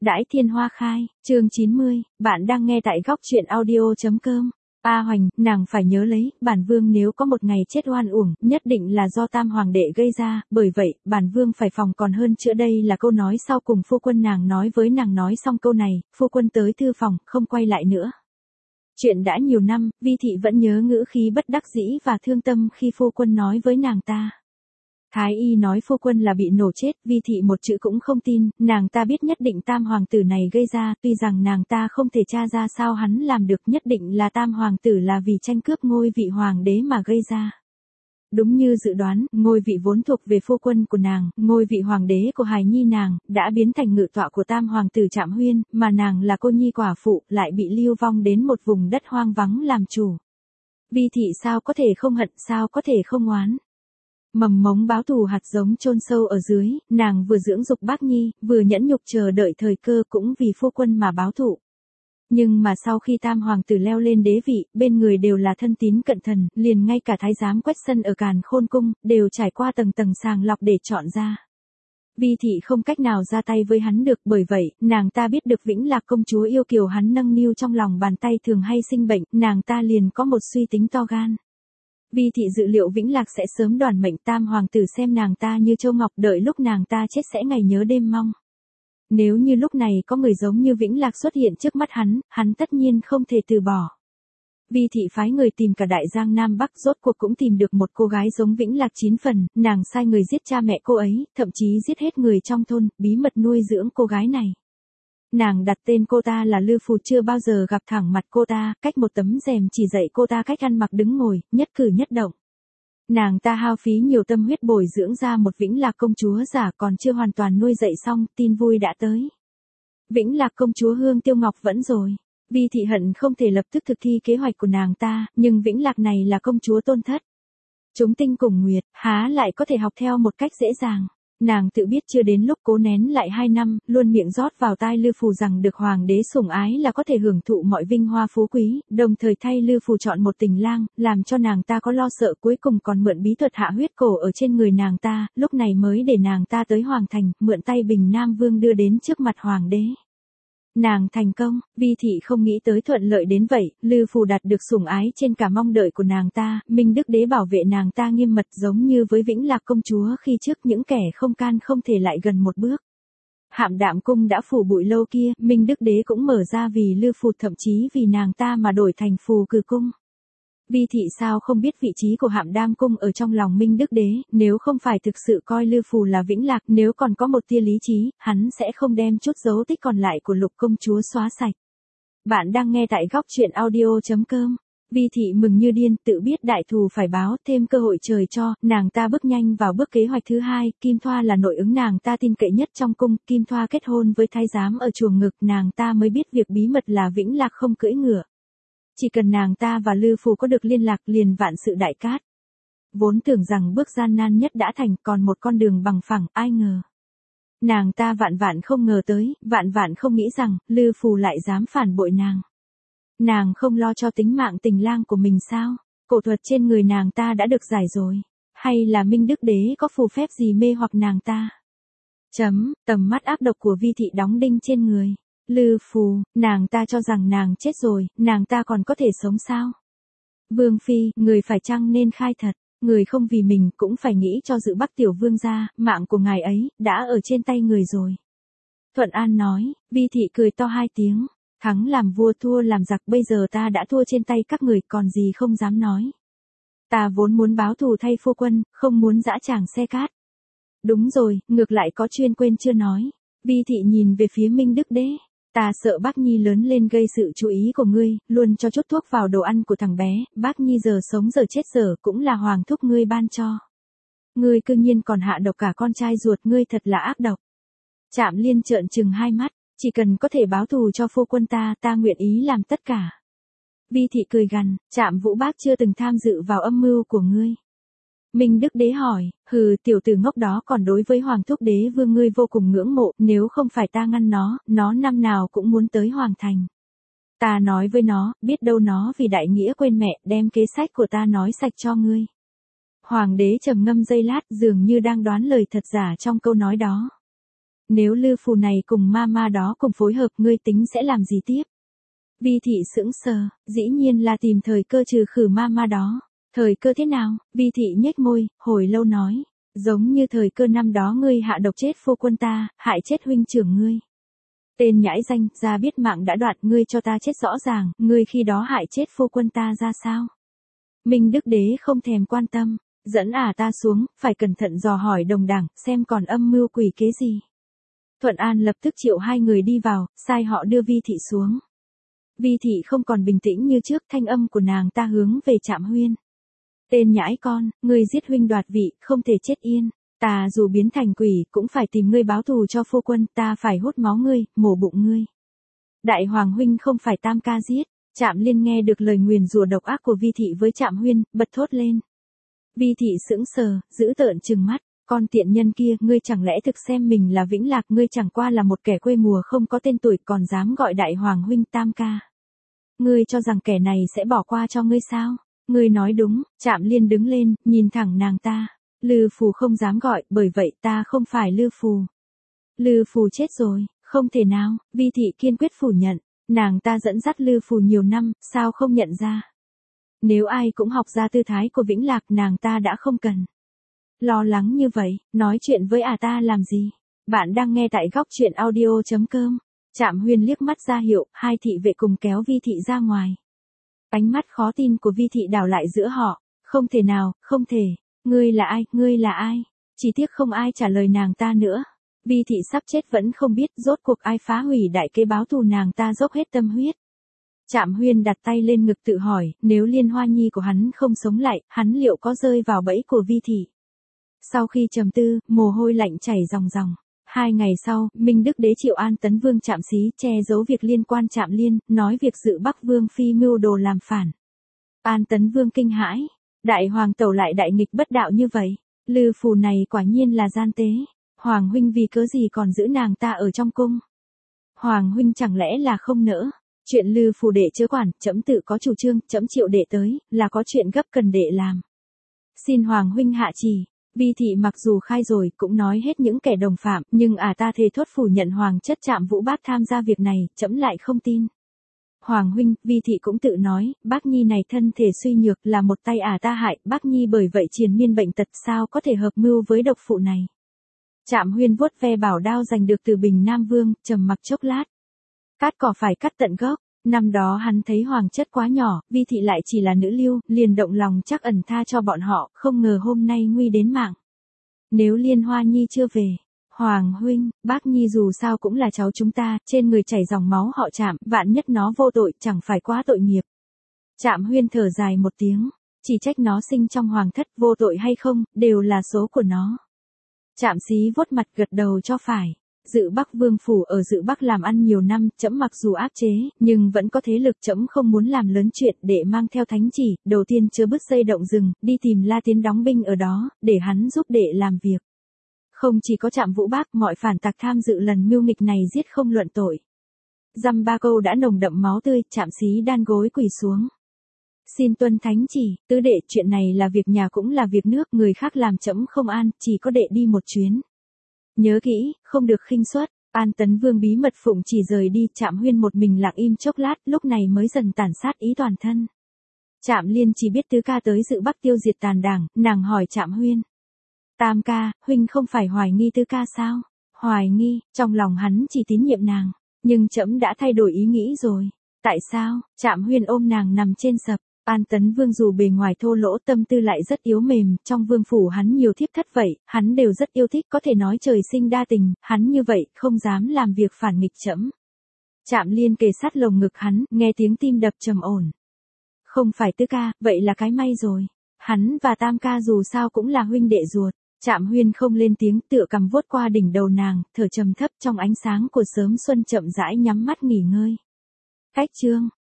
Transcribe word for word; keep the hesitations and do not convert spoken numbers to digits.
Đãi thiên hoa khai, chương chín mươi, bạn đang nghe tại góc truyện audio.com. A Hoành, nàng phải nhớ lấy, bản vương nếu có một ngày chết oan uổng, nhất định là do tam hoàng đệ gây ra, bởi vậy, bản vương phải phòng còn hơn chữa. Đây là câu nói sau cùng phu quân nàng nói với nàng. Nói xong câu này, phu quân tới thư phòng, không quay lại nữa. Chuyện đã nhiều năm, Vi Thị vẫn nhớ ngữ khí bất đắc dĩ và thương tâm khi phu quân nói với nàng ta. Thái y nói phu quân là bị nổ chết, Vi Thị một chữ cũng không tin, nàng ta biết nhất định tam hoàng tử này gây ra, tuy rằng nàng ta không thể tra ra sao hắn làm được, nhất định là tam hoàng tử là vì tranh cướp ngôi vị hoàng đế mà gây ra. Đúng như dự đoán, ngôi vị vốn thuộc về phu quân của nàng, ngôi vị hoàng đế của hài nhi nàng, đã biến thành ngự tọa của tam hoàng tử Trạm Huyên, mà nàng là cô nhi quả phụ, lại bị lưu vong đến một vùng đất hoang vắng làm chủ. Vi Thị sao có thể không hận, sao có thể không oán. Mầm mống báo thù hạt giống chôn sâu ở dưới, nàng vừa dưỡng dục bác nhi, vừa nhẫn nhục chờ đợi thời cơ cũng vì phu quân mà báo thù. Nhưng mà sau khi tam hoàng tử leo lên đế vị, bên người đều là thân tín cận thần, liền ngay cả thái giám Quách Sân ở Càn Khôn Cung, đều trải qua tầng tầng sàng lọc để chọn ra. Vi Thị không cách nào ra tay với hắn được, bởi vậy, nàng ta biết được Vĩnh Lạc công chúa yêu kiều hắn nâng niu trong lòng bàn tay thường hay sinh bệnh, nàng ta liền có một suy tính to gan. Vi Thị dự liệu Vĩnh Lạc sẽ sớm đoản mệnh, tam hoàng tử xem nàng ta như châu ngọc, đợi lúc nàng ta chết sẽ ngày nhớ đêm mong. Nếu như lúc này có người giống như Vĩnh Lạc xuất hiện trước mắt hắn, hắn tất nhiên không thể từ bỏ. Vi Thị phái người tìm cả Đại Giang Nam Bắc, rốt cuộc cũng tìm được một cô gái giống Vĩnh Lạc chín phần, nàng sai người giết cha mẹ cô ấy, thậm chí giết hết người trong thôn, bí mật nuôi dưỡng cô gái này. Nàng đặt tên cô ta là Lư Phù, chưa bao giờ gặp thẳng mặt cô ta, cách một tấm rèm chỉ dạy cô ta cách ăn mặc đứng ngồi, nhất cử nhất động. Nàng ta hao phí nhiều tâm huyết bồi dưỡng ra một Vĩnh Lạc công chúa giả, còn chưa hoàn toàn nuôi dạy xong, tin vui đã tới. Vĩnh Lạc công chúa Hương Tiêu Ngọc vẫn rồi. Vi Thị hận không thể lập tức thực thi kế hoạch của nàng ta, nhưng Vĩnh Lạc này là công chúa tôn thất. Chúng tinh cùng nguyệt, há lại có thể học theo một cách dễ dàng. Nàng tự biết chưa đến lúc, cố nén lại hai năm, luôn miệng rót vào tai Lư Phù rằng được hoàng đế sủng ái là có thể hưởng thụ mọi vinh hoa phú quý, đồng thời thay Lư Phù chọn một tình lang, làm cho nàng ta có lo sợ, cuối cùng còn mượn bí thuật hạ huyết cổ ở trên người nàng ta, lúc này mới để nàng ta tới hoàng thành, mượn tay Bình Nam Vương đưa đến trước mặt hoàng đế. Nàng thành công, Vi Thị không nghĩ tới thuận lợi đến vậy, Lư Phù đạt được sủng ái trên cả mong đợi của nàng ta, Minh Đức Đế bảo vệ nàng ta nghiêm mật giống như với Vĩnh Lạc công chúa khi trước, những kẻ không can không thể lại gần một bước. Hạm Đạm cung đã phủ bụi lâu kia, Minh Đức Đế cũng mở ra vì Lư Phù, thậm chí vì nàng ta mà đổi thành Phù Cử cung. Vi Thị sao không biết vị trí của Hạm Đam cung ở trong lòng Minh Đức Đế, nếu không phải thực sự coi Lư Phù là Vĩnh Lạc, nếu còn có một tia lý trí, hắn sẽ không đem chút dấu tích còn lại của Lục công chúa xóa sạch. Bạn đang nghe tại góc truyện audio.com. Vi Thị mừng như điên, tự biết đại thù phải báo, thêm cơ hội trời cho, nàng ta bước nhanh vào bước kế hoạch thứ hai. Kim Thoa là nội ứng nàng ta tin cậy nhất trong cung, Kim Thoa kết hôn với thái giám ở chuồng ngực, nàng ta mới biết việc bí mật là Vĩnh Lạc không cưỡi ngựa. Chỉ cần nàng ta và Lư Phù có được liên lạc, liền vạn sự đại cát. Vốn tưởng rằng bước gian nan nhất đã thành, còn một con đường bằng phẳng, ai ngờ. Nàng ta vạn vạn không ngờ tới, vạn vạn không nghĩ rằng, Lư Phù lại dám phản bội nàng. Nàng không lo cho tính mạng tình lang của mình sao? Cổ thuật trên người nàng ta đã được giải rồi. Hay là Minh Đức Đế có phù phép gì mê hoặc nàng ta? Chấm, tầm mắt ác độc của Vi Thị đóng đinh trên người. Lư Phù, nàng ta cho rằng nàng chết rồi, nàng ta còn có thể sống sao? Vương Phi, người phải chăng nên khai thật, người không vì mình cũng phải nghĩ cho dự Bắc tiểu vương gia, mạng của ngài ấy, đã ở trên tay người rồi. Thuận An nói, Vi Thị cười to hai tiếng, thắng làm vua thua làm giặc, bây giờ ta đã thua trên tay các người, còn gì không dám nói. Ta vốn muốn báo thù thay phu quân, không muốn dã tràng xe cát. Đúng rồi, ngược lại có chuyên quên chưa nói. Vi Thị nhìn về phía Minh Đức Đế. Ta sợ bác Nhi lớn lên gây sự chú ý của ngươi, luôn cho chút thuốc vào đồ ăn của thằng bé, bác Nhi giờ sống giờ chết giờ cũng là hoàng thúc ngươi ban cho. Ngươi cư nhiên còn hạ độc cả con trai ruột ngươi, thật là ác độc. Trạm Liên trợn trừng hai mắt, chỉ cần có thể báo thù cho phu quân ta, ta nguyện ý làm tất cả. Vi Thị cười gằn, Trạm Vũ bác chưa từng tham dự vào âm mưu của ngươi. Minh Đức Đế hỏi, hừ, tiểu tử ngốc đó còn đối với Hoàng thúc đế vương ngươi vô cùng ngưỡng mộ, nếu không phải ta ngăn nó, nó năm nào cũng muốn tới Hoàng thành. Ta nói với nó, biết đâu nó vì đại nghĩa quên mẹ, đem kế sách của ta nói sạch cho ngươi. Hoàng đế trầm ngâm giây lát, dường như đang đoán lời thật giả trong câu nói đó. Nếu Lư Phù này cùng ma ma đó cùng phối hợp, ngươi tính sẽ làm gì tiếp? Vi thị sững sờ, dĩ nhiên là tìm thời cơ trừ khử ma ma đó. Thời cơ thế nào? Vi thị nhếch môi, hồi lâu nói. Giống như thời cơ năm đó ngươi hạ độc chết phu quân ta, hại chết huynh trưởng ngươi. Tên nhãi danh, ra biết mạng đã đoạt, ngươi cho ta chết rõ ràng, ngươi khi đó hại chết phu quân ta ra sao? Minh Đức Đế không thèm quan tâm, dẫn ả ta xuống, phải cẩn thận dò hỏi đồng đảng, xem còn âm mưu quỷ kế gì. Thuận An lập tức triệu hai người đi vào, sai họ đưa Vi thị xuống. Vi thị không còn bình tĩnh như trước, thanh âm của nàng ta hướng về Trạm Huyên. Tên nhãi con, ngươi giết huynh đoạt vị, không thể chết yên. Ta dù biến thành quỷ, cũng phải tìm ngươi báo thù cho phu quân, ta phải hút máu ngươi, mổ bụng ngươi. Đại hoàng huynh không phải Tam ca giết. Trạm Liên nghe được lời nguyền rủa độc ác của Vi thị với Trạm Huyên, bật thốt lên. Vi thị sững sờ, giữ tợn trừng mắt. Con tiện nhân kia, ngươi chẳng lẽ thực xem mình là Vĩnh Lạc, ngươi chẳng qua là một kẻ quê mùa không có tên tuổi, còn dám gọi đại hoàng huynh Tam ca. Ngươi cho rằng kẻ này sẽ bỏ qua cho ngươi sao? Ngươi nói đúng. Trạm Liên đứng lên, nhìn thẳng nàng ta. Lư Phù không dám gọi, bởi vậy ta không phải Lư Phù. Lư Phù chết rồi, không thể nào. Vi thị kiên quyết phủ nhận. Nàng ta dẫn dắt Lư Phù nhiều năm, sao không nhận ra? Nếu ai cũng học ra tư thái của Vĩnh Lạc, nàng ta đã không cần lo lắng như vậy, nói chuyện với ả ta làm gì? Bạn đang nghe tại góc truyện audio chấm com. Trạm Huyên liếc mắt ra hiệu, hai thị vệ cùng kéo Vi thị ra ngoài. Ánh mắt khó tin của Vi thị đảo lại giữa họ. Không thể nào, không thể. Ngươi là ai, ngươi là ai? Chỉ tiếc không ai trả lời nàng ta nữa. Vi thị sắp chết vẫn không biết rốt cuộc ai phá hủy đại kế báo thù, nàng ta dốc hết tâm huyết. Trạm Huyên đặt tay lên ngực tự hỏi, nếu Liên Hoa Nhi của hắn không sống lại, hắn liệu có rơi vào bẫy của Vi thị? Sau khi trầm tư, mồ hôi lạnh chảy ròng ròng. Hai ngày sau, Minh Đức Đế triệu An Tấn Vương Trạm Xí che giấu việc liên quan Trạm Liên, nói việc dự Bắc Vương Phi mưu đồ làm phản. An Tấn Vương kinh hãi, đại hoàng tẩu lại đại nghịch bất đạo như vậy. Lư Phù này quả nhiên là gian tế. Hoàng huynh vì cớ gì còn giữ nàng ta ở trong cung? Hoàng huynh chẳng lẽ là không nỡ? Chuyện Lư Phù đệ chớ quản, trẫm tự có chủ trương, trẫm triệu đệ tới, là có chuyện gấp cần đệ làm. Xin Hoàng huynh hạ chỉ. Vi thị mặc dù khai rồi, cũng nói hết những kẻ đồng phạm, nhưng ả ta thề thốt phủ nhận Hoàng chất Trạm Vũ Bác tham gia việc này, trẫm lại không tin. Hoàng huynh, Vi thị cũng tự nói, Bác Nhi này thân thể suy nhược, là một tay ả ta hại, Bác Nhi bởi vậy triền miên bệnh tật, sao có thể hợp mưu với độc phụ này. Trạm Huyên vuốt ve bảo đao giành được từ Bình Nam Vương, trầm mặc chốc lát. Cắt cỏ phải cắt tận gốc. Năm đó hắn thấy Hoàng chất quá nhỏ, Vi thị lại chỉ là nữ lưu, liền động lòng chắc ẩn tha cho bọn họ, không ngờ hôm nay nguy đến mạng. Nếu Liên Hoa Nhi chưa về, Hoàng huynh, Bác Nhi dù sao cũng là cháu chúng ta, trên người chảy dòng máu họ Trạm, vạn nhất nó vô tội, chẳng phải quá tội nghiệp. Trạm Huyên thở dài một tiếng, chỉ trách nó sinh trong hoàng thất, vô tội hay không, đều là số của nó. Trạm Xí vuốt mặt gật đầu cho phải. Dự Bắc Vương phủ ở Dự Bắc làm ăn nhiều năm, trẫm mặc dù áp chế, nhưng vẫn có thế lực, trẫm không muốn làm lớn chuyện, để mang theo thánh chỉ, đầu tiên chớ bứt dây động rừng, đi tìm La Tiến đóng binh ở đó, để hắn giúp đệ làm việc. Không chỉ có Trạm Vũ Bác, mọi phản tặc tham dự lần mưu nghịch này giết không luận tội. Dăm ba câu đã nồng đậm máu tươi, Trạm Xí đan gối quỳ xuống. Xin tuân thánh chỉ, tứ đệ, chuyện này là việc nhà cũng là việc nước, người khác làm trẫm không an, chỉ có đệ đi một chuyến. Nhớ kỹ, không được khinh suất. An Tấn Vương bí mật phụng chỉ rời đi, Trạm Huyên một mình lặng im chốc lát, lúc này mới dần tản sát ý toàn thân. Trạm Liên chỉ biết tứ ca tới Dự Bắc tiêu diệt tàn đảng, nàng hỏi Trạm Huyên. Tam ca, huynh không phải hoài nghi tứ ca sao? Hoài nghi, trong lòng hắn chỉ tín nhiệm nàng, nhưng trẫm đã thay đổi ý nghĩ rồi. Tại sao? Trạm Huyên ôm nàng nằm trên sập. An Tấn Vương dù bề ngoài thô lỗ, tâm tư lại rất yếu mềm, trong vương phủ hắn nhiều thiếp thất vậy, hắn đều rất yêu thích, có thể nói trời sinh đa tình, hắn như vậy, không dám làm việc phản nghịch trẫm. Trạm Liên kề sát lồng ngực hắn, nghe tiếng tim đập trầm ổn. Không phải tứ ca, vậy là cái may rồi. Hắn và Tam ca dù sao cũng là huynh đệ ruột. Trạm Huyên không lên tiếng, tựa cằm vuốt qua đỉnh đầu nàng, thở trầm thấp, trong ánh sáng của sớm xuân chậm rãi nhắm mắt nghỉ ngơi. Cách chương